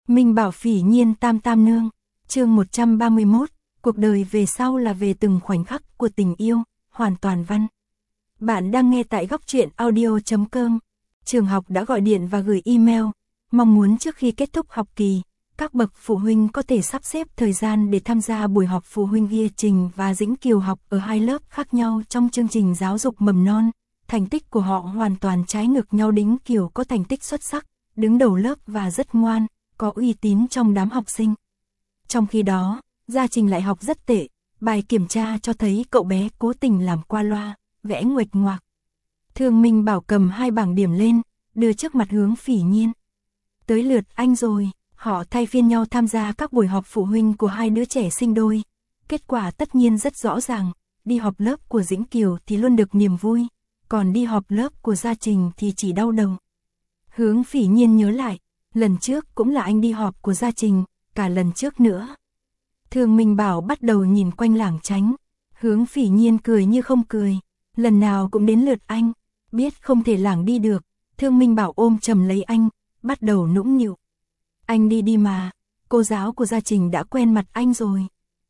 Minh Bảo Phỉ Nhiên Tam Tam Nương, chương 131, cuộc đời về sau là về từng khoảnh khắc của tình yêu, hoàn toàn văn. Bạn đang nghe tại góc truyện audio.com. Trường học đã gọi điện và gửi email, mong muốn trước khi kết thúc học kỳ, các bậc phụ huynh có thể sắp xếp thời gian để tham gia buổi họp phụ huynh Ghi Trình và Dĩnh Kiều học ở hai lớp khác nhau trong chương trình giáo dục mầm non. Thành tích của họ hoàn toàn trái ngược nhau. Đĩnh Kiều có thành tích xuất sắc, đứng đầu lớp và rất ngoan, có uy tín trong đám học sinh. Trong khi đó, Gia Trình lại học rất tệ, bài kiểm tra cho thấy cậu bé cố tình làm qua loa, vẽ nguệch ngoạc. Thương Minh Bảo cầm hai bảng điểm lên, đưa trước mặt Hướng Phỉ Nhiên. Tới lượt anh rồi, họ thay phiên nhau tham gia các buổi họp phụ huynh của hai đứa trẻ sinh đôi. Kết quả tất nhiên rất rõ ràng, đi họp lớp của Dĩnh Kiều thì luôn được niềm vui, còn đi họp lớp của Gia Trình thì chỉ đau đầu. Hướng Phỉ Nhiên nhớ lại, lần trước cũng là anh đi họp của Gia Trình, cả lần trước nữa. Thương Minh Bảo bắt đầu nhìn quanh lảng tránh, Hướng Phỉ Nhiên cười như không cười, lần nào cũng đến lượt anh, biết không thể lảng đi được, Thương Minh Bảo ôm chầm lấy anh, bắt đầu nũng nịu. Anh đi đi mà, cô giáo của Gia Trình đã quen mặt anh rồi.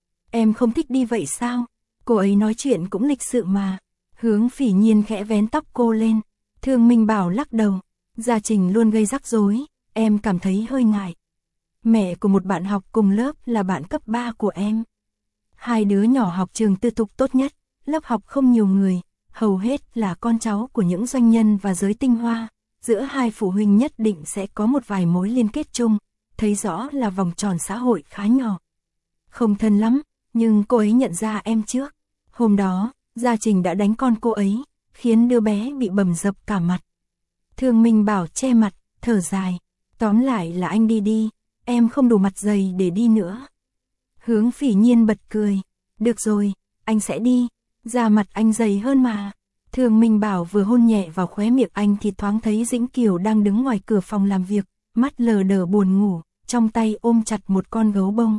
Em không thích đi vậy sao? Cô ấy nói chuyện cũng lịch sự mà. Hướng Phỉ Nhiên khẽ vén tóc cô lên, Thương Minh Bảo lắc đầu. Gia Trình luôn gây rắc rối, em cảm thấy hơi ngại. Mẹ của một bạn học cùng lớp là bạn cấp 3 của em. Hai đứa nhỏ học trường tư thục tốt nhất, lớp học không nhiều người, hầu hết là con cháu của những doanh nhân và giới tinh hoa. Giữa hai phụ huynh nhất định sẽ có một vài mối liên kết chung, thấy rõ là vòng tròn xã hội khá nhỏ. Không thân lắm, nhưng cô ấy nhận ra em trước. Hôm đó, Gia Trình đã đánh con cô ấy, khiến đứa bé bị bầm dập cả mặt. Thương Minh Bảo che mặt, thở dài. Tóm lại là anh đi đi, em không đủ mặt dày để đi nữa. Hướng Phỉ Nhiên bật cười. Được rồi, anh sẽ đi, da mặt anh dày hơn mà. Thương Minh Bảo vừa hôn nhẹ vào khóe miệng anh thì thoáng thấy Dĩnh Kiều đang đứng ngoài cửa phòng làm việc, mắt lờ đờ buồn ngủ, trong tay ôm chặt một con gấu bông.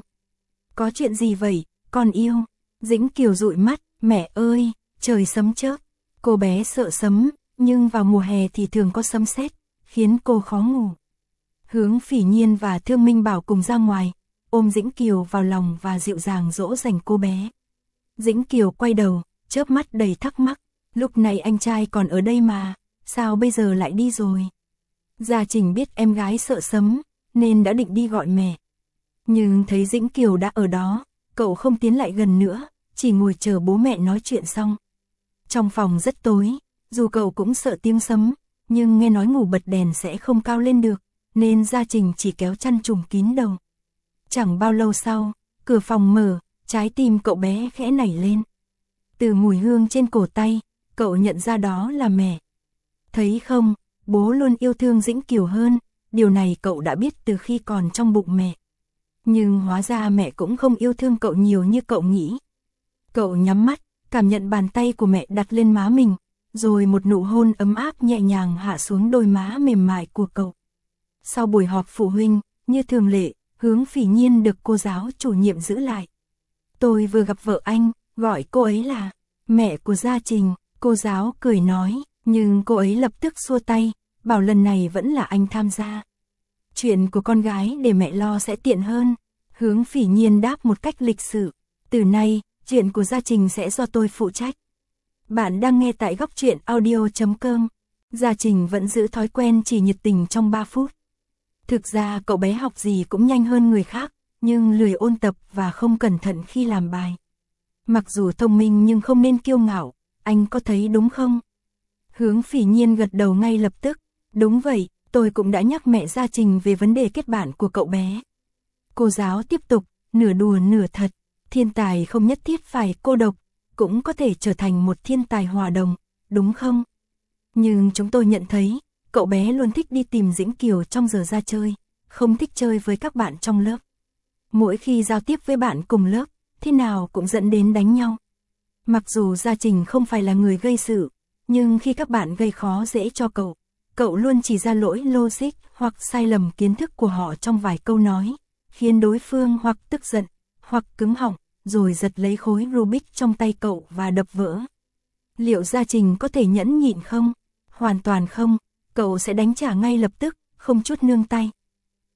Có chuyện gì vậy, con yêu? Dĩnh Kiều dụi mắt, mẹ ơi, trời sấm chớp. Cô bé sợ sấm, nhưng vào mùa hè thì thường có sấm sét, khiến cô khó ngủ. Hướng Phỉ Nhiên và Thương Minh Bảo cùng ra ngoài, ôm Dĩnh Kiều vào lòng và dịu dàng dỗ dành cô bé. Dĩnh Kiều quay đầu, chớp mắt đầy thắc mắc, lúc này anh trai còn ở đây mà, sao bây giờ lại đi rồi? Gia Trình biết em gái sợ sấm, nên đã định đi gọi mẹ. Nhưng thấy Dĩnh Kiều đã ở đó, cậu không tiến lại gần nữa, chỉ ngồi chờ bố mẹ nói chuyện xong. Trong phòng rất tối, dù cậu cũng sợ tiếng sấm, nhưng nghe nói ngủ bật đèn sẽ không cao lên được, nên Gia Trình chỉ kéo chăn trùm kín đầu. Chẳng bao lâu sau, cửa phòng mở, trái tim cậu bé khẽ nảy lên. Từ mùi hương trên cổ tay, cậu nhận ra đó là mẹ. Thấy không, bố luôn yêu thương Dĩnh Kiều hơn, điều này cậu đã biết từ khi còn trong bụng mẹ. Nhưng hóa ra mẹ cũng không yêu thương cậu nhiều như cậu nghĩ. Cậu nhắm mắt, cảm nhận bàn tay của mẹ đặt lên má mình, rồi một nụ hôn ấm áp nhẹ nhàng hạ xuống đôi má mềm mại của cậu. Sau buổi họp phụ huynh, như thường lệ, Hướng Phỉ Nhiên được cô giáo chủ nhiệm giữ lại. Tôi vừa gặp vợ anh, gọi cô ấy là mẹ của Gia Trình, cô giáo cười nói, nhưng cô ấy lập tức xua tay, bảo lần này vẫn là anh tham gia. Chuyện của con gái để mẹ lo sẽ tiện hơn. Hướng Phỉ Nhiên đáp một cách lịch sự, từ nay, chuyện của Gia Trình sẽ do tôi phụ trách. Bạn đang nghe tại góc truyện audio.com. Gia Trình vẫn giữ thói quen chỉ nhiệt tình trong 3 phút. Thực ra cậu bé học gì cũng nhanh hơn người khác, nhưng lười ôn tập và không cẩn thận khi làm bài. Mặc dù thông minh nhưng không nên kiêu ngạo, anh có thấy đúng không? Hướng Phỉ Nhiên gật đầu ngay lập tức, đúng vậy, tôi cũng đã nhắc mẹ Gia Trình về vấn đề kết bạn của cậu bé. Cô giáo tiếp tục, nửa đùa nửa thật, thiên tài không nhất thiết phải cô độc, cũng có thể trở thành một thiên tài hòa đồng, đúng không? Nhưng chúng tôi nhận thấy, cậu bé luôn thích đi tìm Dĩnh Kiều trong giờ ra chơi, không thích chơi với các bạn trong lớp. Mỗi khi giao tiếp với bạn cùng lớp, thế nào cũng dẫn đến đánh nhau. Mặc dù Gia Trình không phải là người gây sự, nhưng khi các bạn gây khó dễ cho cậu luôn chỉ ra lỗi logic hoặc sai lầm kiến thức của họ trong vài câu nói, khiến đối phương hoặc tức giận, hoặc cứng họng, rồi giật lấy khối Rubik trong tay cậu và đập vỡ. Liệu Gia Trình có thể nhẫn nhịn không? Hoàn toàn không, cậu sẽ đánh trả ngay lập tức, không chút nương tay.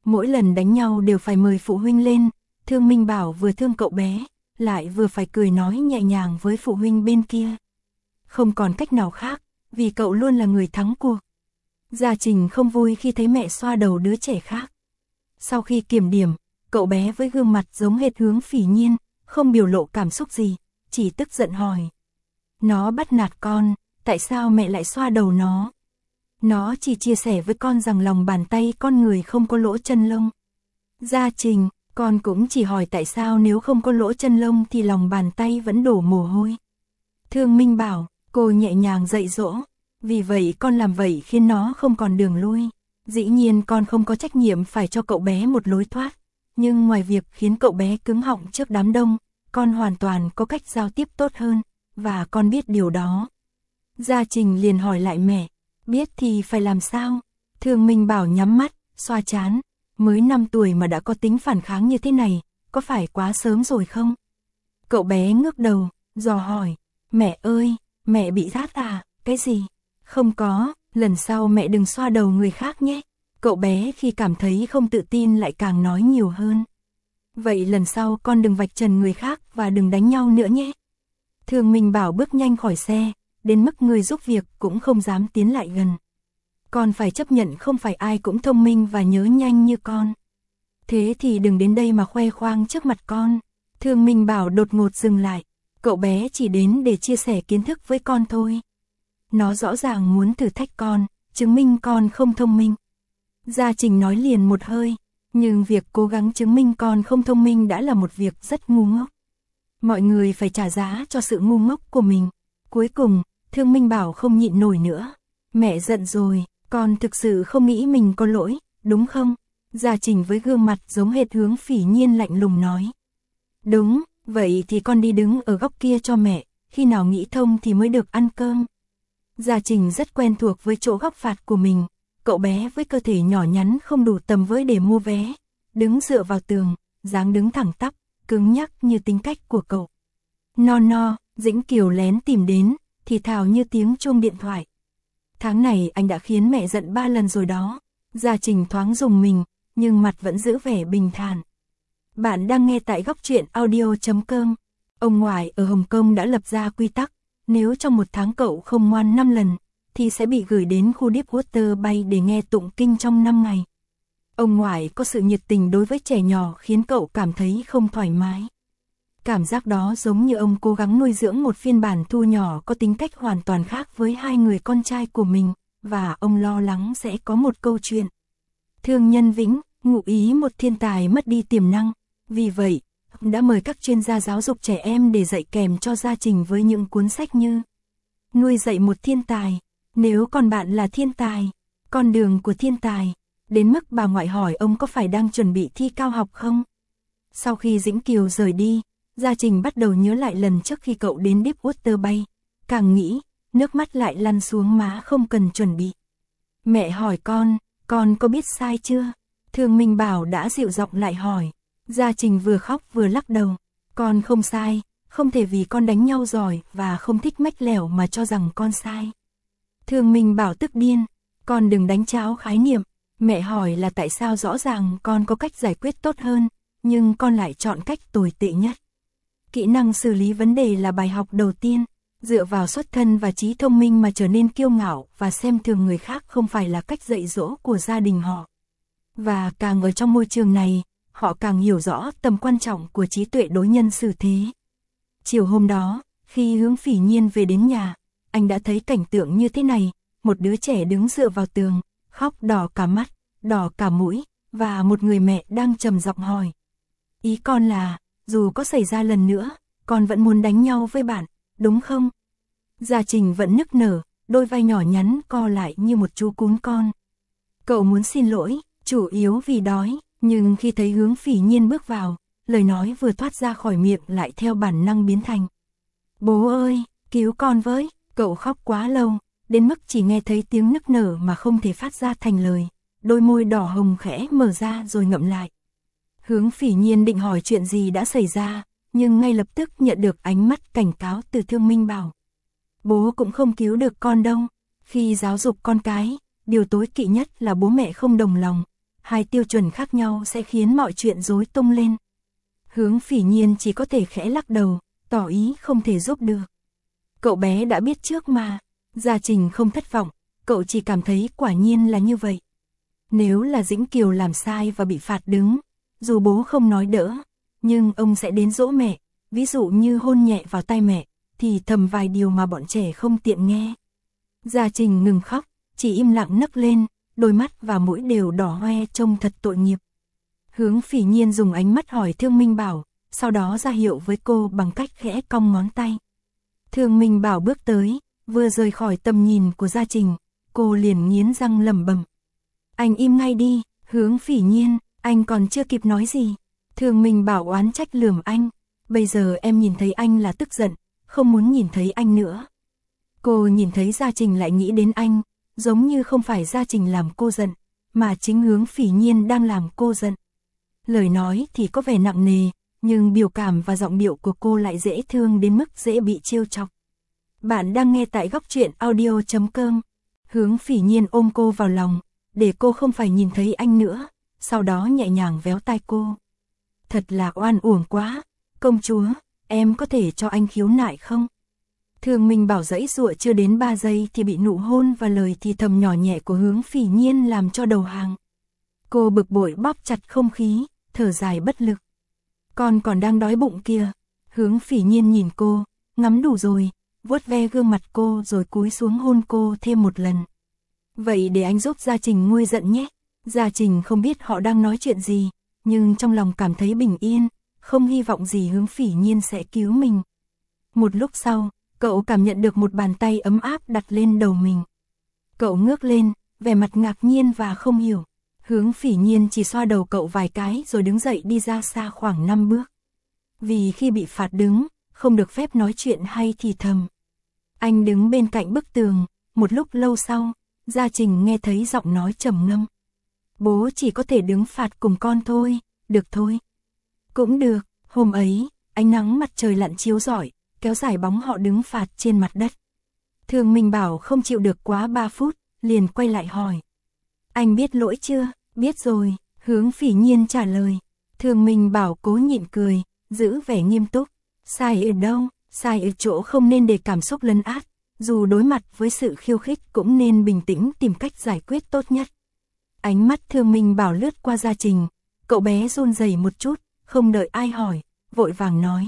Mỗi lần đánh nhau đều phải mời phụ huynh lên, Thương Minh Bảo vừa thương cậu bé, lại vừa phải cười nói nhẹ nhàng với phụ huynh bên kia. Không còn cách nào khác, vì cậu luôn là người thắng cuộc. Gia Trình không vui khi thấy mẹ xoa đầu đứa trẻ khác. Sau khi kiểm điểm, cậu bé với gương mặt giống hệt Hướng Phỉ Nhiên, không biểu lộ cảm xúc gì, chỉ tức giận hỏi. Nó bắt nạt con, tại sao mẹ lại xoa đầu nó? Nó chỉ chia sẻ với con rằng lòng bàn tay con người không có lỗ chân lông. Gia Trình, con cũng chỉ hỏi tại sao nếu không có lỗ chân lông thì lòng bàn tay vẫn đổ mồ hôi. Thương Minh Bảo, cô nhẹ nhàng dạy dỗ, vì vậy con làm vậy khiến nó không còn đường lui. Dĩ nhiên con không có trách nhiệm phải cho cậu bé một lối thoát, nhưng ngoài việc khiến cậu bé cứng họng trước đám đông, con hoàn toàn có cách giao tiếp tốt hơn, và con biết điều đó. Gia Trình liền hỏi lại mẹ, biết thì phải làm sao? Thương Minh Bảo nhắm mắt, xoa trán, mới 5 tuổi mà đã có tính phản kháng như thế này, có phải quá sớm rồi không? Cậu bé ngước đầu, dò hỏi, mẹ ơi, mẹ bị rát à, cái gì? Không có, lần sau mẹ đừng xoa đầu người khác nhé. Cậu bé khi cảm thấy không tự tin lại càng nói nhiều hơn. Vậy lần sau con đừng vạch trần người khác và đừng đánh nhau nữa nhé. Thương Minh Bảo bước nhanh khỏi xe, đến mức người giúp việc cũng không dám tiến lại gần. Con phải chấp nhận không phải ai cũng thông minh và nhớ nhanh như con. Thế thì đừng đến đây mà khoe khoang trước mặt con. Thương Minh Bảo đột ngột dừng lại. Cậu bé chỉ đến để chia sẻ kiến thức với con thôi. Nó rõ ràng muốn thử thách con, chứng minh con không thông minh. Gia Trình nói liền một hơi, nhưng việc cố gắng chứng minh con không thông minh đã là một việc rất ngu ngốc. Mọi người phải trả giá cho sự ngu ngốc của mình. Cuối cùng, Thương Minh Bảo không nhịn nổi nữa. Mẹ giận rồi, con thực sự không nghĩ mình có lỗi, đúng không? Gia Trình với gương mặt giống hệt Hướng Phỉ Nhiên lạnh lùng nói. Đúng, vậy thì con đi đứng ở góc kia cho mẹ, khi nào nghĩ thông thì mới được ăn cơm. Gia Trình rất quen thuộc với chỗ góc phạt của mình, cậu bé với cơ thể nhỏ nhắn không đủ tầm với để mua vé, đứng dựa vào tường, dáng đứng thẳng tắp, cứng nhắc như tính cách của cậu. No, Dĩnh Kiều lén tìm đến, thì thào như tiếng chuông điện thoại. Tháng này anh đã khiến mẹ giận 3 lần rồi đó. Gia Trình thoáng rùng mình, nhưng mặt vẫn giữ vẻ bình thản. Bạn đang nghe tại góc truyện audio.com. Ông ngoại ở Hồng Kông đã lập ra quy tắc, nếu trong một tháng cậu không ngoan 5 lần, thì sẽ bị gửi đến khu Deepwater Bay để nghe tụng kinh trong 5 ngày. Ông ngoại có sự nhiệt tình đối với trẻ nhỏ khiến cậu cảm thấy không thoải mái. Cảm giác đó giống như ông cố gắng nuôi dưỡng một phiên bản Thu nhỏ có tính cách hoàn toàn khác với 2 người con trai của mình, và ông lo lắng sẽ có một câu chuyện. Thương Nhân Vĩnh, ngụ ý một thiên tài mất đi tiềm năng, vì vậy, đã mời các chuyên gia giáo dục trẻ em để dạy kèm cho Gia Trình với những cuốn sách như Nuôi dạy một thiên tài, Nếu con bạn là thiên tài, Con đường của thiên tài, đến mức bà ngoại hỏi ông có phải đang chuẩn bị thi cao học không. Sau khi Dĩnh Kiều rời đi, Gia Trình bắt đầu nhớ lại lần trước khi cậu đến Deepwater Bay, càng nghĩ, nước mắt lại lăn xuống má không cần chuẩn bị. Mẹ hỏi con có biết sai chưa? Thương Minh Bảo đã dịu giọng lại hỏi. Gia Trình vừa khóc vừa lắc đầu. Con không sai, không thể vì con đánh nhau giỏi và không thích mách lẻo mà cho rằng con sai. Thương Minh Bảo tức điên. Con đừng đánh cháo khái niệm. Mẹ hỏi là tại sao rõ ràng con có cách giải quyết tốt hơn, nhưng con lại chọn cách tồi tệ nhất. Kỹ năng xử lý vấn đề là bài học đầu tiên. Dựa vào xuất thân và trí thông minh mà trở nên kiêu ngạo và xem thường người khác không phải là cách dạy dỗ của gia đình họ. Và càng ở trong môi trường này, họ càng hiểu rõ tầm quan trọng của trí tuệ đối nhân xử thế. Chiều hôm đó, khi Hướng Phỉ Nhiên về đến nhà, anh đã thấy cảnh tượng như thế này, một đứa trẻ đứng dựa vào tường, khóc đỏ cả mắt, đỏ cả mũi, và một người mẹ đang trầm giọng hỏi. Ý con là, dù có xảy ra lần nữa, con vẫn muốn đánh nhau với bạn, đúng không? Gia Trình vẫn nức nở, đôi vai nhỏ nhắn co lại như một chú cún con. Cậu muốn xin lỗi, chủ yếu vì đói, nhưng khi thấy Hướng Phỉ Nhiên bước vào, lời nói vừa thoát ra khỏi miệng lại theo bản năng biến thành. Bố ơi, cứu con với, cậu khóc quá lâu, đến mức chỉ nghe thấy tiếng nức nở mà không thể phát ra thành lời, đôi môi đỏ hồng khẽ mở ra rồi ngậm lại. Hướng Phỉ Nhiên định hỏi chuyện gì đã xảy ra, nhưng ngay lập tức nhận được ánh mắt cảnh cáo từ Thương Minh Bảo. Bố cũng không cứu được con đâu, khi giáo dục con cái, điều tối kỵ nhất là bố mẹ không đồng lòng, hai tiêu chuẩn khác nhau sẽ khiến mọi chuyện rối tung lên. Hướng Phỉ Nhiên chỉ có thể khẽ lắc đầu, tỏ ý không thể giúp được. Cậu bé đã biết trước mà. Gia Trình không thất vọng, cậu chỉ cảm thấy quả nhiên là như vậy. Nếu là Dĩnh Kiều làm sai và bị phạt đứng, dù bố không nói đỡ, nhưng ông sẽ đến dỗ mẹ, ví dụ như hôn nhẹ vào tay mẹ, thì thầm vài điều mà bọn trẻ không tiện nghe. Gia Trình ngừng khóc, chỉ im lặng nấc lên, đôi mắt và mũi đều đỏ hoe trông thật tội nghiệp. Hướng Phỉ Nhiên dùng ánh mắt hỏi Thương Minh Bảo, sau đó ra hiệu với cô bằng cách khẽ cong ngón tay. Thương Minh Bảo bước tới, vừa rời khỏi tầm nhìn của Gia Trình, cô liền nghiến răng lẩm bẩm. Anh im ngay đi, Hướng Phỉ Nhiên, anh còn chưa kịp nói gì. Thương Minh Bảo oán trách lườm anh, bây giờ em nhìn thấy anh là tức giận, không muốn nhìn thấy anh nữa. Cô nhìn thấy Gia Trình lại nghĩ đến anh, giống như không phải Gia Trình làm cô giận, mà chính Hướng Phỉ Nhiên đang làm cô giận. Lời nói thì có vẻ nặng nề, nhưng biểu cảm và giọng điệu của cô lại dễ thương đến mức dễ bị trêu chọc. Bạn đang nghe tại Góc Truyện Audio.com. Hướng Phỉ Nhiên ôm cô vào lòng, để cô không phải nhìn thấy anh nữa, sau đó nhẹ nhàng véo tai cô. Thật là oan uổng quá, công chúa, em có thể cho anh khiếu nại không? Thương Minh Bảo giãy giụa chưa đến 3 giây thì bị nụ hôn và lời thì thầm nhỏ nhẹ của Hướng Phỉ Nhiên làm cho đầu hàng. Cô bực bội bóp chặt không khí, thở dài bất lực. Con còn đang đói bụng kìa. Hướng Phỉ Nhiên nhìn cô, ngắm đủ rồi, vuốt ve gương mặt cô rồi cúi xuống hôn cô thêm một lần. Vậy để anh giúp Gia Trình nguôi giận nhé. Gia Trình không biết họ đang nói chuyện gì, nhưng trong lòng cảm thấy bình yên, không hy vọng gì Hướng Phỉ Nhiên sẽ cứu mình. Một lúc sau, cậu cảm nhận được một bàn tay ấm áp đặt lên đầu mình. Cậu ngước lên, vẻ mặt ngạc nhiên và không hiểu. Hướng Phỉ Nhiên chỉ xoa đầu cậu vài cái rồi đứng dậy đi ra xa khoảng 5 bước. Vì khi bị phạt đứng, không được phép nói chuyện hay thì thầm. Anh đứng bên cạnh bức tường, một lúc lâu sau, Gia Trình nghe thấy giọng nói trầm ngâm. Bố chỉ có thể đứng phạt cùng con thôi, được thôi. Cũng được, hôm ấy, ánh nắng mặt trời lặn chiếu rọi, kéo dài bóng họ đứng phạt trên mặt đất. Thương Minh Bảo không chịu được quá 3 phút, liền quay lại hỏi. Anh biết lỗi chưa? Biết rồi, Hướng Phỉ Nhiên trả lời. Thương Minh Bảo cố nhịn cười, giữ vẻ nghiêm túc. Sai ở đâu? Sai ở chỗ không nên để cảm xúc lấn át, dù đối mặt với sự khiêu khích cũng nên bình tĩnh tìm cách giải quyết tốt nhất. Ánh mắt Thương Minh Bảo lướt qua Gia Trình, cậu bé run rẩy một chút, không đợi ai hỏi, vội vàng nói.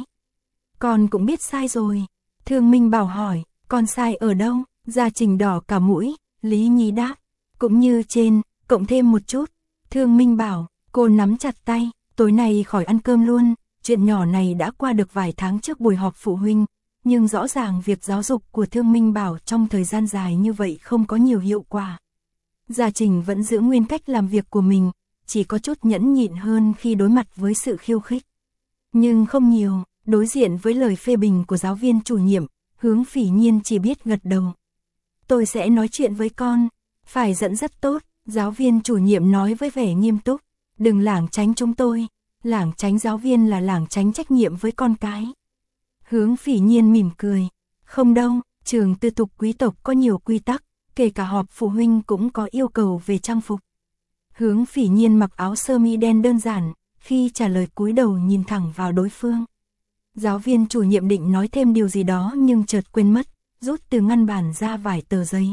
Con cũng biết sai rồi. Thương Minh Bảo hỏi, con sai ở đâu? Gia Trình đỏ cả mũi, Lý Nhi đáp. Cũng như trên, cộng thêm một chút. Thương Minh Bảo, cô nắm chặt tay, tối nay khỏi ăn cơm luôn. Chuyện nhỏ này đã qua được vài tháng trước buổi họp phụ huynh, nhưng rõ ràng việc giáo dục của Thương Minh Bảo trong thời gian dài như vậy không có nhiều hiệu quả. Gia Trình vẫn giữ nguyên cách làm việc của mình, chỉ có chút nhẫn nhịn hơn khi đối mặt với sự khiêu khích. Nhưng không nhiều, đối diện với lời phê bình của giáo viên chủ nhiệm, Hướng Phỉ Nhiên chỉ biết gật đầu. Tôi sẽ nói chuyện với con, phải dẫn dắt tốt, giáo viên chủ nhiệm nói với vẻ nghiêm túc. Đừng lảng tránh chúng tôi, lảng tránh giáo viên là lảng tránh trách nhiệm với con cái. Hướng Phỉ Nhiên mỉm cười. Không đâu, trường tư thục quý tộc có nhiều quy tắc, kể cả họp phụ huynh cũng có yêu cầu về trang phục. Hướng Phỉ Nhiên mặc áo sơ mi đen đơn giản, khi trả lời cúi đầu nhìn thẳng vào đối phương. Giáo viên chủ nhiệm định nói thêm điều gì đó nhưng chợt quên mất, rút từ ngăn bàn ra vài tờ giấy.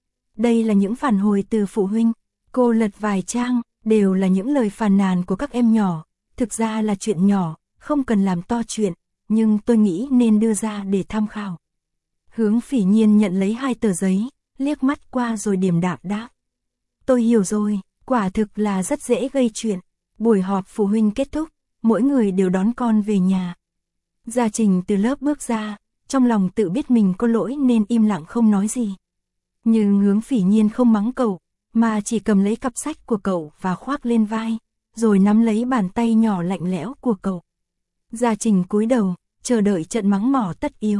Đây là những phản hồi từ phụ huynh. Cô lật vài trang, đều là những lời phàn nàn của các em nhỏ. Thực ra là chuyện nhỏ, không cần làm to chuyện, nhưng tôi nghĩ nên đưa ra để tham khảo. Hướng Phỉ Nhiên nhận lấy 2 tờ giấy, liếc mắt qua rồi điềm đạm đáp. Tôi hiểu rồi, quả thực là rất dễ gây chuyện. Buổi họp phụ huynh kết thúc, mỗi người đều đón con về nhà. Gia Trình từ lớp bước ra, trong lòng tự biết mình có lỗi nên im lặng không nói gì. Nhưng Hướng Phỉ Nhiên không mắng cậu, mà chỉ cầm lấy cặp sách của cậu và khoác lên vai, rồi nắm lấy bàn tay nhỏ lạnh lẽo của cậu. Gia Trình cúi đầu, chờ đợi trận mắng mỏ tất yếu.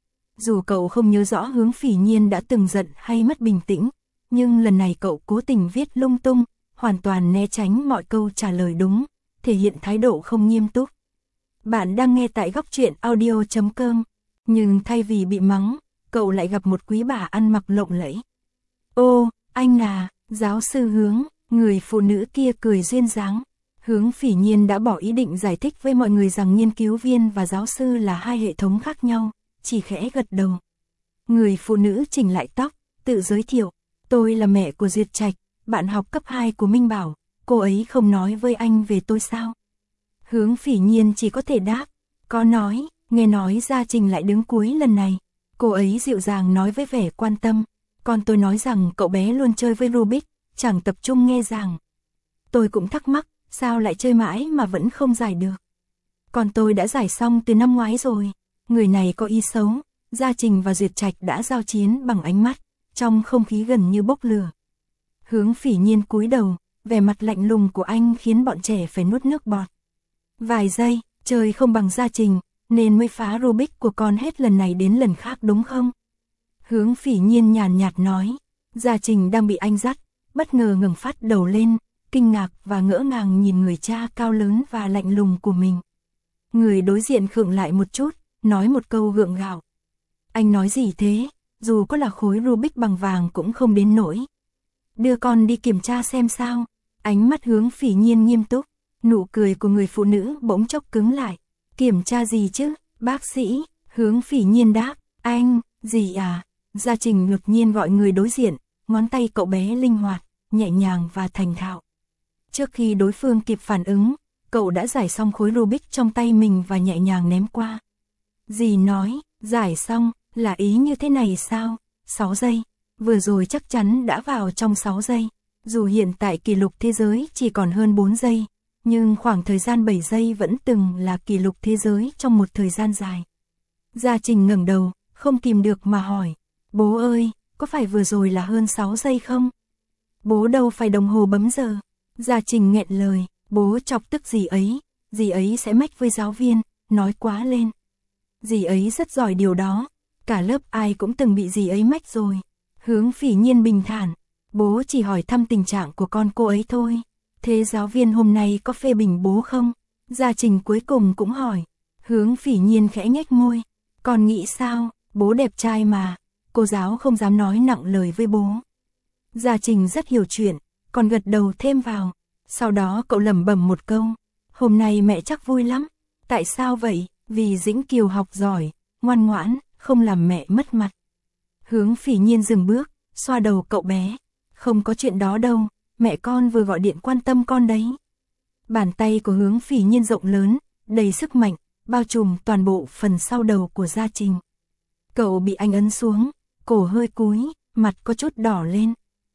Dù cậu không nhớ rõ Hướng Phỉ Nhiên đã từng giận hay mất bình tĩnh, nhưng lần này cậu cố tình viết lung tung, hoàn toàn né tránh mọi câu trả lời đúng, thể hiện thái độ không nghiêm túc. Bạn đang nghe tại Góc Truyện Audio.com, nhưng thay vì bị mắng, cậu lại gặp một quý bà ăn mặc lộng lẫy. Ô, anh à, giáo sư Hướng, Người phụ nữ kia cười duyên dáng. Hướng Phỉ Nhiên đã bỏ ý định giải thích với mọi người rằng nghiên cứu viên và giáo sư là hai hệ thống khác nhau, chỉ khẽ gật đầu. Người phụ nữ chỉnh lại tóc, tự giới thiệu, tôi là mẹ của Duyệt Trạch, bạn học cấp 2 của Minh Bảo, cô ấy không nói với anh về tôi sao? Hướng Phỉ Nhiên chỉ có thể đáp, có nói, nghe nói Gia Trình lại đứng cuối lần này. Cô ấy dịu dàng nói với vẻ quan tâm, còn tôi nói rằng cậu bé luôn chơi với Rubik, chẳng tập trung nghe giảng. Tôi cũng thắc mắc, sao lại chơi mãi mà vẫn không giải được. Còn tôi đã giải xong từ năm ngoái rồi. Người này có ý xấu. Gia Trình và Duyệt Trạch đã giao chiến bằng ánh mắt, trong không khí gần như bốc lửa. Hướng Phỉ Nhiên cúi đầu, vẻ mặt lạnh lùng của anh khiến bọn trẻ phải nuốt nước bọt. Vài giây, chơi không bằng Gia Trình, nên mới phá Rubik của con hết lần này đến lần khác đúng không? Hướng Phỉ Nhiên nhàn nhạt nói. Gia Trình đang bị anh dắt, bất ngờ ngẩng phát đầu lên, kinh ngạc và ngỡ ngàng nhìn người cha cao lớn và lạnh lùng của mình. Người đối diện khựng lại một chút, nói một câu gượng gạo. Anh nói gì thế, dù có là khối Rubik bằng vàng cũng không đến nỗi. Đưa con đi kiểm tra xem sao. Ánh mắt Hướng Phỉ Nhiên nghiêm túc, nụ cười của người phụ nữ bỗng chốc cứng lại. Kiểm tra gì chứ, bác sĩ? Hướng Phỉ Nhiên đáp, anh, gì à? Gia Trình ngạc nhiên gọi người đối diện, ngón tay cậu bé linh hoạt, nhẹ nhàng và thành thạo. Trước khi đối phương kịp phản ứng, cậu đã giải xong khối Rubik trong tay mình và nhẹ nhàng ném qua. Dì nói, giải xong, là ý như thế này sao? 6 giây, vừa rồi chắc chắn đã vào trong 6 giây. Dù hiện tại kỷ lục thế giới chỉ còn hơn 4 giây, nhưng khoảng thời gian 7 giây vẫn từng là kỷ lục thế giới trong một thời gian dài. Gia Trình ngẩng đầu, không kìm được mà hỏi, bố ơi, có phải vừa rồi là hơn 6 giây không? Bố đâu phải đồng hồ bấm giờ. Gia Trình nghẹn lời, bố chọc tức dì ấy sẽ mách với giáo viên, nói quá lên. Dì ấy rất giỏi điều đó, cả lớp ai cũng từng bị dì ấy mách rồi. Hướng Phỉ Nhiên bình thản, bố chỉ hỏi thăm tình trạng của con cô ấy thôi. Thế giáo viên hôm nay có phê bình bố không? Gia Trình cuối cùng cũng hỏi. Hướng Phỉ Nhiên khẽ nhếch môi, con nghĩ sao, bố đẹp trai mà. Cô giáo không dám nói nặng lời với bố. Gia Trình rất hiểu chuyện, còn gật đầu thêm vào. Sau đó cậu lẩm bẩm một câu, hôm nay mẹ chắc vui lắm. Tại sao vậy? Vì Dĩnh Kiều học giỏi, ngoan ngoãn, không làm mẹ mất mặt. Hướng Phỉ Nhiên dừng bước, xoa đầu cậu bé. Không có chuyện đó đâu, mẹ con vừa gọi điện quan tâm con đấy. Bàn tay của Hướng Phỉ Nhiên rộng lớn, đầy sức mạnh, bao trùm toàn bộ phần sau đầu của Gia Trình. Cậu bị anh ấn xuống, cổ hơi cúi, mặt có chút đỏ lên.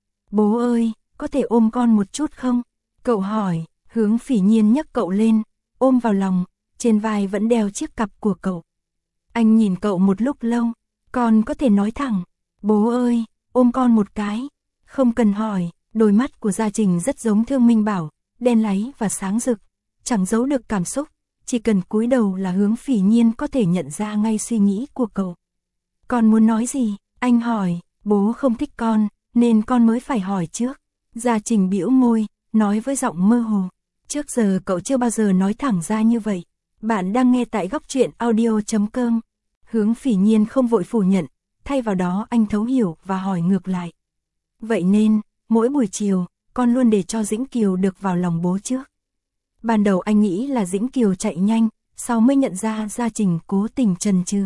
Bố ơi, có thể ôm con một chút không? Cậu hỏi. Hướng Phỉ Nhiên nhấc cậu lên, ôm vào lòng, trên vai vẫn đeo chiếc cặp của cậu. Anh nhìn cậu một lúc lâu, con có thể nói thẳng, bố ơi, ôm con một cái. Không cần hỏi, đôi mắt của Gia Trình rất giống Thương Minh Bảo, đen láy và sáng rực, chẳng giấu được cảm xúc, chỉ cần cúi đầu là Hướng Phỉ Nhiên có thể nhận ra ngay suy nghĩ của cậu. Con muốn nói gì? Anh hỏi. Bố không thích con, nên con mới phải hỏi trước. Gia Trình bĩu môi, nói với giọng mơ hồ. Trước giờ cậu chưa bao giờ nói thẳng ra như vậy. Bạn đang nghe tại Góc Truyện Audio.com. Hướng Phỉ Nhiên không vội phủ nhận, thay vào đó anh thấu hiểu và hỏi ngược lại. Vậy nên, mỗi buổi chiều, con luôn để cho Dĩnh Kiều được vào lòng bố trước. Ban đầu anh nghĩ là Dĩnh Kiều chạy nhanh, sau mới nhận ra Gia Trình cố tình chần chừ.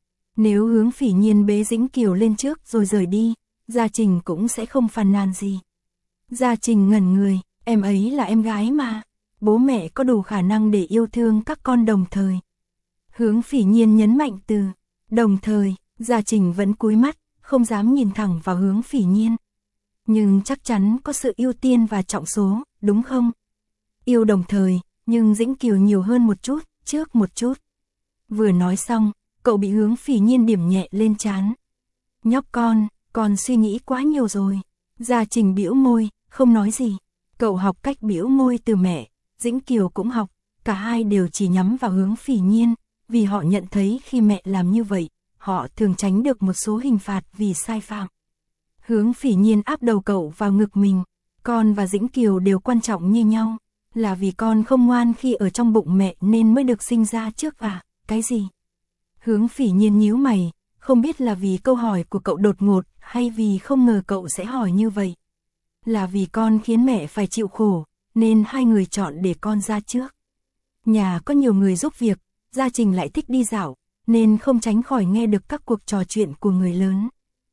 Nếu Hướng Phỉ Nhiên bế Dĩnh Kiều lên trước rồi rời đi, Gia Trình cũng sẽ không phàn nàn gì. Gia Trình ngẩn người, em ấy là em gái mà, bố mẹ có đủ khả năng để yêu thương các con đồng thời. Hướng Phỉ Nhiên nhấn mạnh từ đồng thời, Gia Trình vẫn cúi mắt, không dám nhìn thẳng vào Hướng Phỉ Nhiên. Nhưng chắc chắn có sự ưu tiên và trọng số, đúng không? Yêu đồng thời, nhưng Dĩnh Kiều nhiều hơn một chút, trước một chút. Vừa nói xong, cậu bị Hướng Phỉ Nhiên điểm nhẹ lên trán. Nhóc con suy nghĩ quá nhiều rồi. Gia Trình bĩu môi, không nói gì. Cậu học cách bĩu môi từ mẹ, Dĩnh Kiều cũng học, cả hai đều chỉ nhắm vào Hướng Phỉ Nhiên, vì họ nhận thấy khi mẹ làm như vậy, họ thường tránh được một số hình phạt vì sai phạm. Hướng Phỉ Nhiên áp đầu cậu vào ngực mình, con và Dĩnh Kiều đều quan trọng như nhau, là vì con không ngoan khi ở trong bụng mẹ nên mới được sinh ra trước à, cái gì? Hướng Phỉ Nhiên nhíu mày, không biết là vì câu hỏi của cậu đột ngột hay vì không ngờ cậu sẽ hỏi như vậy. là vì con khiến mẹ phải chịu khổ, nên hai người chọn để con ra trước. Nhà có nhiều người giúp việc, Gia Trình lại thích đi dạo, nên không tránh khỏi nghe được các cuộc trò chuyện của người lớn.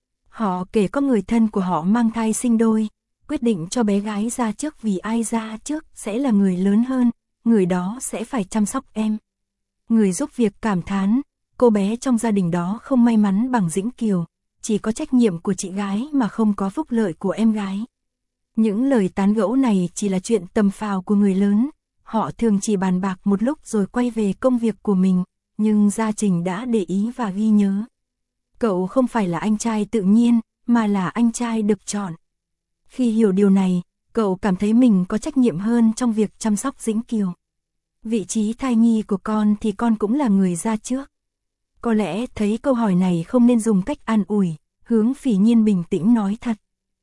Họ kể có người thân của họ mang thai sinh đôi, quyết định cho bé gái ra trước vì ai ra trước sẽ là người lớn hơn, người đó sẽ phải chăm sóc em. Người giúp việc cảm thán, cô bé trong gia đình đó không may mắn bằng Dĩnh Kiều, chỉ có trách nhiệm của chị gái mà không có phúc lợi của em gái. Những lời tán gẫu này chỉ là chuyện tầm phào của người lớn, họ thường chỉ bàn bạc một lúc rồi quay về công việc của mình, nhưng Gia Trình đã để ý và ghi nhớ. Cậu không phải là anh trai tự nhiên, mà là anh trai được chọn. Khi hiểu điều này, cậu cảm thấy mình có trách nhiệm hơn trong việc chăm sóc Dĩnh Kiều. Vị trí thai nhi của con thì con cũng là người ra trước. Có lẽ thấy câu hỏi này không nên dùng cách an ủi, Hướng Phỉ Nhiên bình tĩnh nói thật.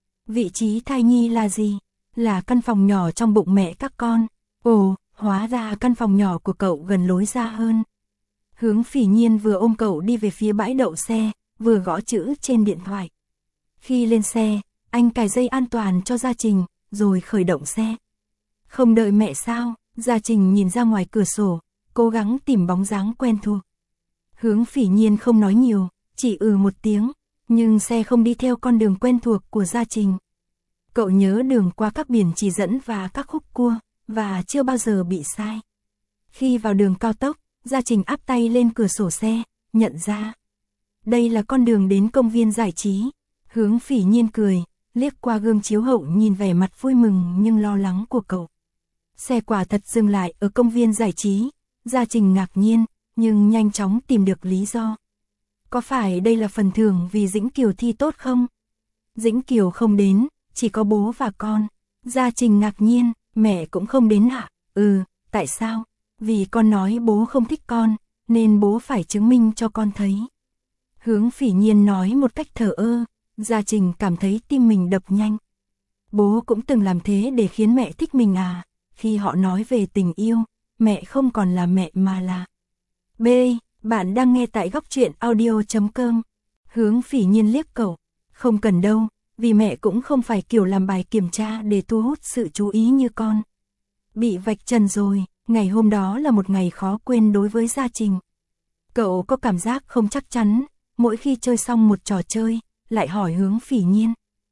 Vị trí thai nhi là gì? Là căn phòng nhỏ trong bụng mẹ các con. Ồ, hóa ra căn phòng nhỏ của cậu gần lối ra hơn. Hướng Phỉ Nhiên vừa ôm cậu đi về phía bãi đậu xe, vừa gõ chữ trên điện thoại. Khi lên xe, anh cài dây an toàn cho Gia Trình, rồi khởi động xe. Không đợi mẹ sao? Gia Trình nhìn ra ngoài cửa sổ, cố gắng tìm bóng dáng quen thuộc. Hướng Phỉ Nhiên không nói nhiều, chỉ một tiếng, nhưng xe không đi theo con đường quen thuộc của Gia Trình. Cậu nhớ đường qua các biển chỉ dẫn và các khúc cua, và chưa bao giờ bị sai. Khi vào đường cao tốc, Gia Trình áp tay lên cửa sổ xe, nhận ra. Đây là con đường đến công viên giải trí. Hướng Phỉ Nhiên cười, liếc qua gương chiếu hậu nhìn vẻ mặt vui mừng nhưng lo lắng của cậu. Xe quả thật dừng lại ở công viên giải trí. Gia Trình ngạc nhiên, nhưng nhanh chóng tìm được lý do. Có phải đây là phần thưởng vì Dĩnh Kiều thi tốt không? Dĩnh Kiều không đến, chỉ có bố và con. Gia Trình ngạc nhiên, mẹ cũng không đến ạ? Tại sao? Vì con nói bố không thích con, nên bố phải chứng minh cho con thấy. Hướng Phỉ Nhiên nói một cách thờ ơ, Gia Trình cảm thấy tim mình đập nhanh. Bố cũng từng làm thế để khiến mẹ thích mình à? Khi họ nói về tình yêu, mẹ không còn là mẹ mà là... Bạn đang nghe tại góc truyện audio.com. Hướng Phỉ Nhiên liếc cậu. Không cần đâu, vì mẹ cũng không phải kiểu làm bài kiểm tra để thu hút sự chú ý như con. Bị vạch trần rồi, ngày hôm đó là một ngày khó quên đối với Gia Trình. Cậu có cảm giác không chắc chắn, mỗi khi chơi xong một trò chơi, lại hỏi Hướng Phỉ Nhiên.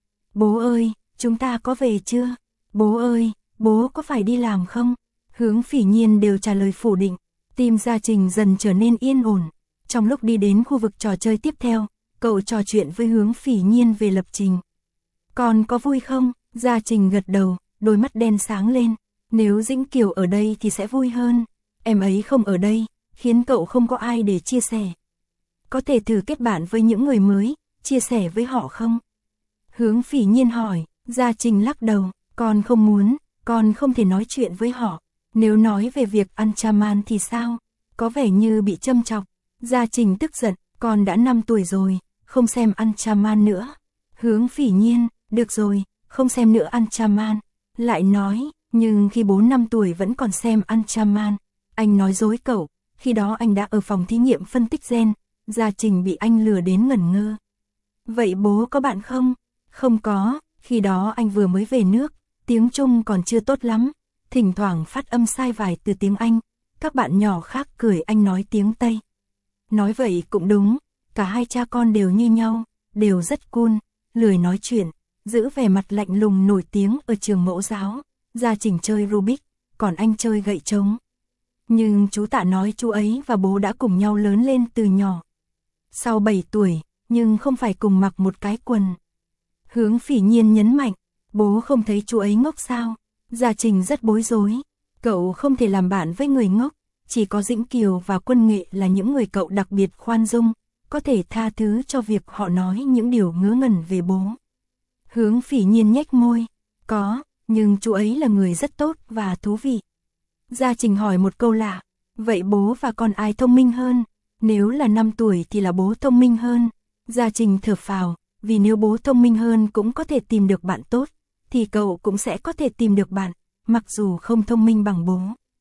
Bố ơi, chúng ta có về chưa? Bố ơi, bố có phải đi làm không? Hướng Phỉ Nhiên đều trả lời phủ định. Tim Gia Trình dần trở nên yên ổn. Trong lúc đi đến khu vực trò chơi tiếp theo, cậu trò chuyện với Hướng Phỉ Nhiên về lập trình. Con có vui không? Gia Trình gật đầu, đôi mắt đen sáng lên. Nếu Dĩnh Kiều ở đây thì sẽ vui hơn. Em ấy không ở đây, khiến cậu không có ai để chia sẻ. Có thể thử kết bạn với những người mới, chia sẻ với họ không? Hướng Phỉ Nhiên hỏi. Gia Trình lắc đầu, con không muốn, con không thể nói chuyện với họ. Nếu nói về việc ăn chaman thì sao? Có vẻ như bị châm chọc. Gia Trình tức giận, con đã 5 tuổi rồi, không xem ăn chaman nữa. Hướng Phỉ Nhiên, được rồi, không xem nữa ăn chaman. Lại nói, nhưng khi 4-5 tuổi vẫn còn xem ăn chaman. Anh nói dối cậu, khi đó anh đã ở phòng thí nghiệm phân tích gen. Gia Trình bị anh lừa đến ngẩn ngơ. Vậy bố có bạn không? Không có, khi đó anh vừa mới về nước, tiếng Trung còn chưa tốt lắm. Thỉnh thoảng phát âm sai vài từ tiếng Anh, các bạn nhỏ khác cười anh nói tiếng Tây. Nói vậy cũng đúng, cả hai cha con đều như nhau, đều rất cool, lười nói chuyện, giữ vẻ mặt lạnh lùng nổi tiếng ở trường mẫu giáo. Gia Trình chơi Rubik, còn anh chơi gậy trống. Nhưng chú Tạ nói chú ấy và bố đã cùng nhau lớn lên từ nhỏ. Sau 7 tuổi, nhưng không phải cùng mặc một cái quần. Hướng Phỉ Nhiên nhấn mạnh, bố không thấy chú ấy ngốc sao? Gia Trình rất bối rối, cậu không thể làm bạn với người ngốc, chỉ có Dĩnh Kiều và Quân Nghệ là những người cậu đặc biệt khoan dung, có thể tha thứ cho việc họ nói những điều ngớ ngẩn về bố. Hướng Phỉ Nhiên nhếch môi, có, nhưng chú ấy là người rất tốt và thú vị. Gia Trình hỏi một câu lạ, vậy bố và con ai thông minh hơn? Nếu là 5 tuổi thì là bố thông minh hơn. Gia Trình thở phào, vì nếu bố thông minh hơn cũng có thể tìm được bạn tốt, thì cậu cũng sẽ có thể tìm được bạn, mặc dù không thông minh bằng bố.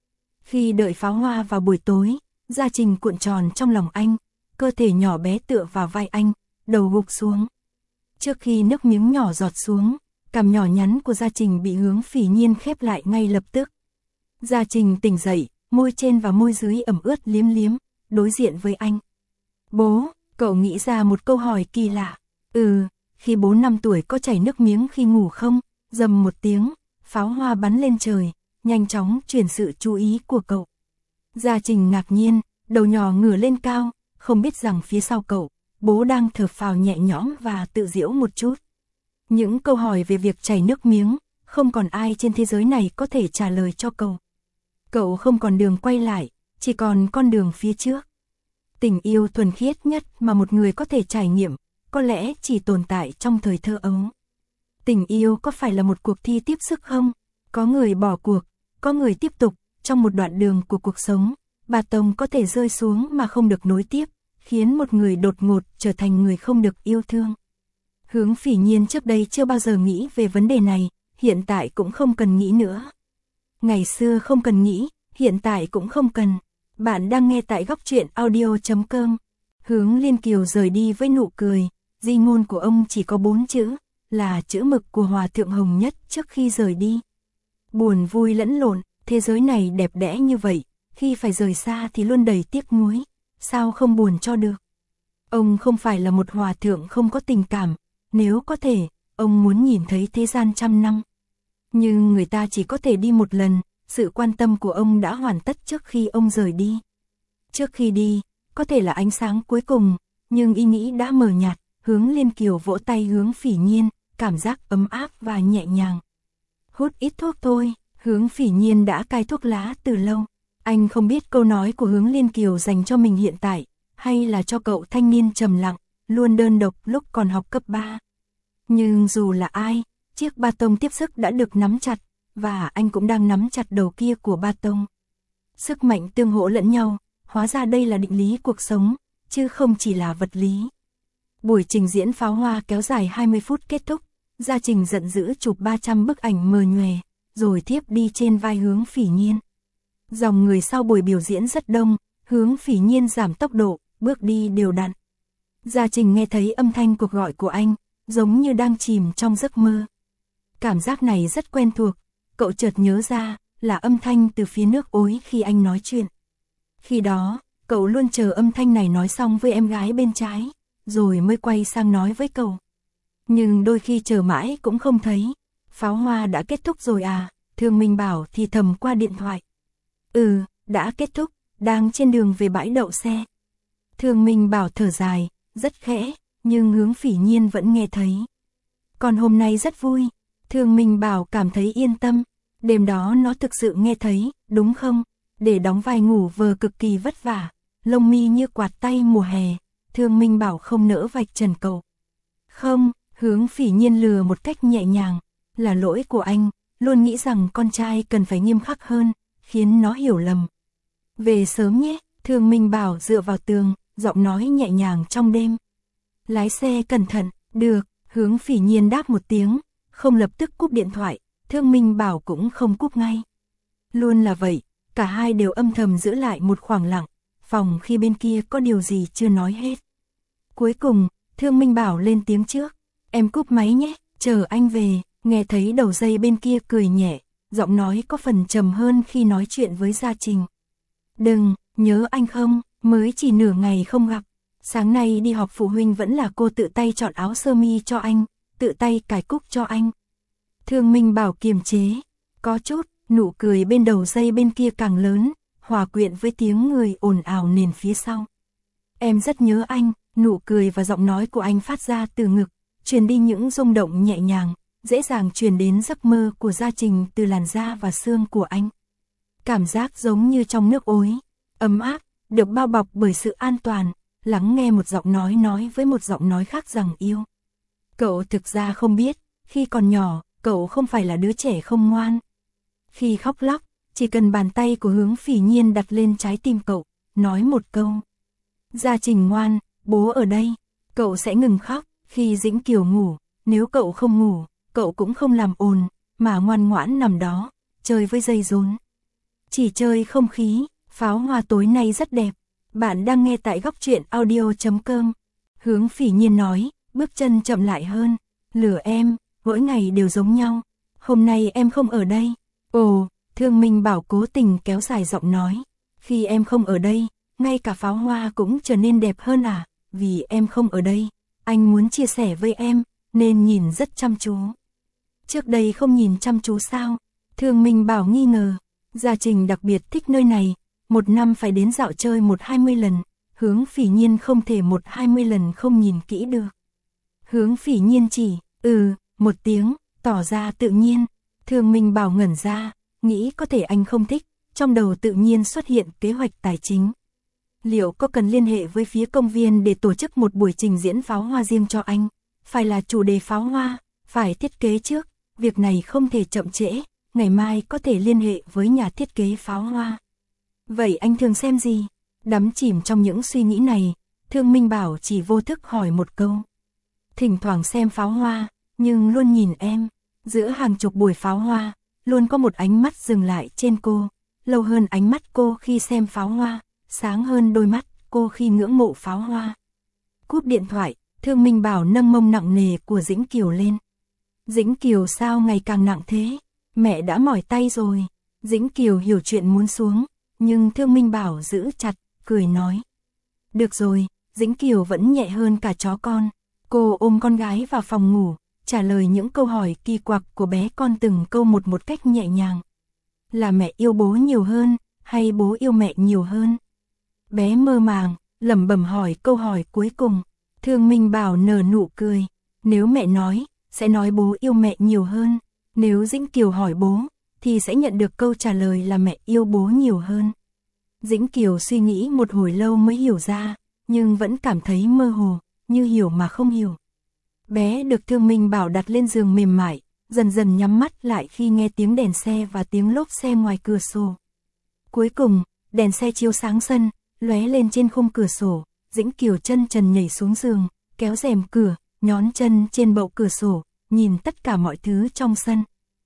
Khi đợi pháo hoa vào buổi tối, Gia Trình cuộn tròn trong lòng anh, cơ thể nhỏ bé tựa vào vai anh, đầu gục xuống. Trước khi nước miếng nhỏ giọt xuống, cằm nhỏ nhắn của Gia Trình bị Hướng Phỉ Nhiên khép lại ngay lập tức. Gia Trình tỉnh dậy, môi trên và môi dưới ẩm ướt liếm liếm, đối diện với anh. Bố, cậu nghĩ ra một câu hỏi kỳ lạ. Khi bố 5 tuổi có chảy nước miếng khi ngủ không? Rầm một tiếng, pháo hoa bắn lên trời, nhanh chóng chuyển sự chú ý của cậu. Gia Trình ngạc nhiên, đầu nhỏ ngửa lên cao, không biết rằng phía sau cậu, bố đang thở phào nhẹ nhõm và tự giễu một chút. Những câu hỏi về việc chảy nước miếng, không còn ai trên thế giới này có thể trả lời cho cậu. Cậu không còn đường quay lại, chỉ còn con đường phía trước. Tình yêu thuần khiết nhất mà một người có thể trải nghiệm, có lẽ chỉ tồn tại trong thời thơ ấu. Tình yêu có phải là một cuộc thi tiếp sức không? Có người bỏ cuộc, có người tiếp tục, trong một đoạn đường của cuộc sống, bà tông có thể rơi xuống mà không được nối tiếp, khiến một người đột ngột trở thành người không được yêu thương. Hướng Phỉ Nhiên trước đây chưa bao giờ nghĩ về vấn đề này, hiện tại cũng không cần nghĩ nữa. Ngày xưa không cần nghĩ, hiện tại cũng không cần. Bạn đang nghe tại góc truyện audio.com. Hướng Liên Kiều rời đi với nụ cười, di ngôn của ông chỉ có 4 chữ, là chữ mực của Hòa Thượng Hồng Nhất trước khi rời đi. Buồn vui lẫn lộn, thế giới này đẹp đẽ như vậy, khi phải rời xa thì luôn đầy tiếc nuối, sao không buồn cho được. Ông không phải là một hòa thượng không có tình cảm, nếu có thể, ông muốn nhìn thấy thế gian 100 năm. Nhưng người ta chỉ có thể đi một lần, sự quan tâm của ông đã hoàn tất trước khi ông rời đi. Trước khi đi, có thể là ánh sáng cuối cùng, nhưng ý nghĩ đã mờ nhạt. Hướng Liên Kiều vỗ tay Hướng Phỉ Nhiên, cảm giác ấm áp và nhẹ nhàng. Hút ít thuốc thôi, Hướng Phỉ Nhiên đã cai thuốc lá từ lâu. Anh không biết câu nói của Hướng Liên Kiều dành cho mình hiện tại, hay là cho cậu thanh niên trầm lặng, luôn đơn độc lúc còn học cấp 3. Nhưng dù là ai, chiếc ba tông tiếp sức đã được nắm chặt, và anh cũng đang nắm chặt đầu kia của ba tông. Sức mạnh tương hỗ lẫn nhau, hóa ra đây là định lý cuộc sống, chứ không chỉ là vật lý. Buổi trình diễn pháo hoa kéo dài 20 phút kết thúc, Gia Trình giận dữ chụp 300 bức ảnh mờ nhòe, rồi thiếp đi trên vai Hướng Phỉ Nhiên. Dòng người sau buổi biểu diễn rất đông, Hướng Phỉ Nhiên giảm tốc độ, bước đi đều đặn. Gia Trình nghe thấy âm thanh cuộc gọi của anh, giống như đang chìm trong giấc mơ. Cảm giác này rất quen thuộc, cậu chợt nhớ ra, là âm thanh từ phía nước Ối khi anh nói chuyện. Khi đó, cậu luôn chờ âm thanh này nói xong với em gái bên trái, rồi mới quay sang nói với cậu. Nhưng đôi khi chờ mãi cũng không thấy. Pháo hoa đã kết thúc rồi à? Thương Minh Bảo thì thầm qua điện thoại. Đã kết thúc, đang trên đường về bãi đậu xe. Thương Minh Bảo thở dài, rất khẽ, nhưng Hướng Phỉ Nhiên vẫn nghe thấy. Còn hôm nay rất vui. Thương Minh Bảo cảm thấy yên tâm. Đêm đó nó thực sự nghe thấy, đúng không? Để đóng vai ngủ vờ cực kỳ vất vả, lông mi như quạt tay mùa hè. Thương Minh Bảo không nỡ vạch trần cậu. Không, Hướng Phỉ Nhiên lừa một cách nhẹ nhàng. Là lỗi của anh, luôn nghĩ rằng con trai cần phải nghiêm khắc hơn, khiến nó hiểu lầm. Về sớm nhé, Thương Minh Bảo dựa vào tường, giọng nói nhẹ nhàng trong đêm. Lái xe cẩn thận, được, Hướng Phỉ Nhiên đáp một tiếng, không lập tức cúp điện thoại, Thương Minh Bảo cũng không cúp ngay. Luôn là vậy, cả hai đều âm thầm giữ lại một khoảng lặng, phòng khi bên kia có điều gì chưa nói hết. Cuối cùng, Thương Minh Bảo lên tiếng trước, em cúp máy nhé, chờ anh về. Nghe thấy đầu dây bên kia cười nhẹ, giọng nói có phần trầm hơn khi nói chuyện với Gia Trình. Đừng, nhớ anh không, mới chỉ nửa ngày không gặp. Sáng nay đi họp phụ huynh vẫn là cô tự tay chọn áo sơ mi cho anh, tự tay cài cúc cho anh. Thương Minh Bảo kiềm chế, có chút, nụ cười bên đầu dây bên kia càng lớn, hòa quyện với tiếng người ồn ào nền phía sau. Em rất nhớ anh, nụ cười và giọng nói của anh phát ra từ ngực, truyền đi những rung động nhẹ nhàng, dễ dàng truyền đến giấc mơ của Gia Trình từ làn da và xương của anh. Cảm giác giống như trong nước Ối, ấm áp, được bao bọc bởi sự an toàn, lắng nghe một giọng nói với một giọng nói khác rằng yêu. Cậu thực ra không biết, khi còn nhỏ, cậu không phải là đứa trẻ không ngoan. Khi khóc lóc, chỉ cần bàn tay của Hướng Phỉ Nhiên đặt lên trái tim cậu, nói một câu. Gia Trình ngoan, bố ở đây, cậu sẽ ngừng khóc. Khi Dĩnh Kiều ngủ, nếu cậu không ngủ, cậu cũng không làm ồn, mà ngoan ngoãn nằm đó, chơi với dây rốn. Chỉ chơi không khí, pháo hoa tối nay rất đẹp. Bạn đang nghe tại góc truyện audio.com. Hướng Phỉ Nhiên nói, bước chân chậm lại hơn. Lửa em, mỗi ngày đều giống nhau. Hôm nay em không ở đây. Ồ, Thương Minh Bảo cố tình kéo dài giọng nói. Khi em không ở đây, ngay cả pháo hoa cũng trở nên đẹp hơn à? Vì em không ở đây, anh muốn chia sẻ với em, nên nhìn rất chăm chú. Trước đây không nhìn chăm chú sao? Thương Minh Bảo nghi ngờ. Gia Trình đặc biệt thích nơi này, một năm phải đến dạo chơi 1-20 lần, Hướng Phỉ Nhiên không thể 1-20 lần không nhìn kỹ được. Hướng Phỉ Nhiên chỉ, một tiếng, tỏ ra tự nhiên. Thương Minh Bảo ngẩn ra, nghĩ có thể anh không thích, trong đầu tự nhiên xuất hiện kế hoạch tài chính. Liệu có cần liên hệ với phía công viên để tổ chức một buổi trình diễn pháo hoa riêng cho anh? Phải là chủ đề pháo hoa, phải thiết kế trước, việc này không thể chậm trễ, ngày mai có thể liên hệ với nhà thiết kế pháo hoa. Vậy anh thường xem gì? Đắm chìm trong những suy nghĩ này, Thương Minh Bảo chỉ vô thức hỏi một câu. Thỉnh thoảng xem pháo hoa, nhưng luôn nhìn em. Giữa hàng chục buổi pháo hoa, luôn có một ánh mắt dừng lại trên cô, lâu hơn ánh mắt cô khi xem pháo hoa, sáng hơn đôi mắt cô khi ngưỡng mộ pháo hoa. Cúp điện thoại, Thương Minh Bảo nâng mông nặng nề của Dĩnh Kiều lên. Dĩnh Kiều sao ngày càng nặng thế? Mẹ đã mỏi tay rồi. Dĩnh Kiều hiểu chuyện muốn xuống, nhưng Thương Minh Bảo giữ chặt, cười nói. Được rồi, Dĩnh Kiều vẫn nhẹ hơn cả chó con. Cô ôm con gái vào phòng ngủ, trả lời những câu hỏi kỳ quặc của bé con từng câu một cách nhẹ nhàng. Là mẹ yêu bố nhiều hơn, hay bố yêu mẹ nhiều hơn? Bé mơ màng, lẩm bẩm hỏi câu hỏi cuối cùng. Thương Minh Bảo nở nụ cười. Nếu mẹ nói, sẽ nói bố yêu mẹ nhiều hơn. Nếu Dĩnh Kiều hỏi bố, thì sẽ nhận được câu trả lời là mẹ yêu bố nhiều hơn. Dĩnh Kiều suy nghĩ một hồi lâu mới hiểu ra, nhưng vẫn cảm thấy mơ hồ, như hiểu mà không hiểu. Bé được Thương Minh Bảo đặt lên giường mềm mại, dần dần nhắm mắt lại khi nghe tiếng đèn xe và tiếng lốp xe ngoài cửa sổ. Cuối cùng, đèn xe chiếu sáng sân, lóe lên trên khung cửa sổ, Dĩnh Kiều chân trần nhảy xuống giường, kéo rèm cửa, nhón chân trên bậu cửa sổ, nhìn tất cả mọi thứ trong sân.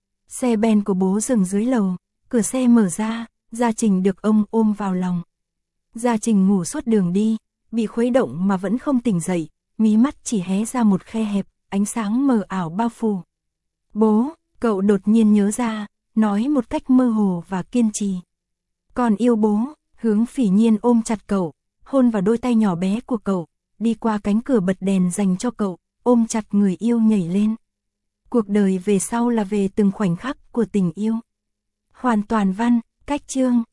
Xe ben của bố dừng dưới lầu, cửa xe mở ra, Gia Trình được ông ôm vào lòng. Gia Trình ngủ suốt đường đi, bị khuấy động mà vẫn không tỉnh dậy, mí mắt chỉ hé ra một khe hẹp, ánh sáng mờ ảo bao phủ. Bố, cậu đột nhiên nhớ ra, nói một cách mơ hồ và kiên trì. Còn yêu bố. Hướng Phỉ Nhiên ôm chặt cậu, hôn vào đôi tay nhỏ bé của cậu, đi qua cánh cửa bật đèn dành cho cậu, ôm chặt người yêu nhảy lên. Cuộc đời về sau là về từng khoảnh khắc của tình yêu. Hoàn toàn văn, cách chương.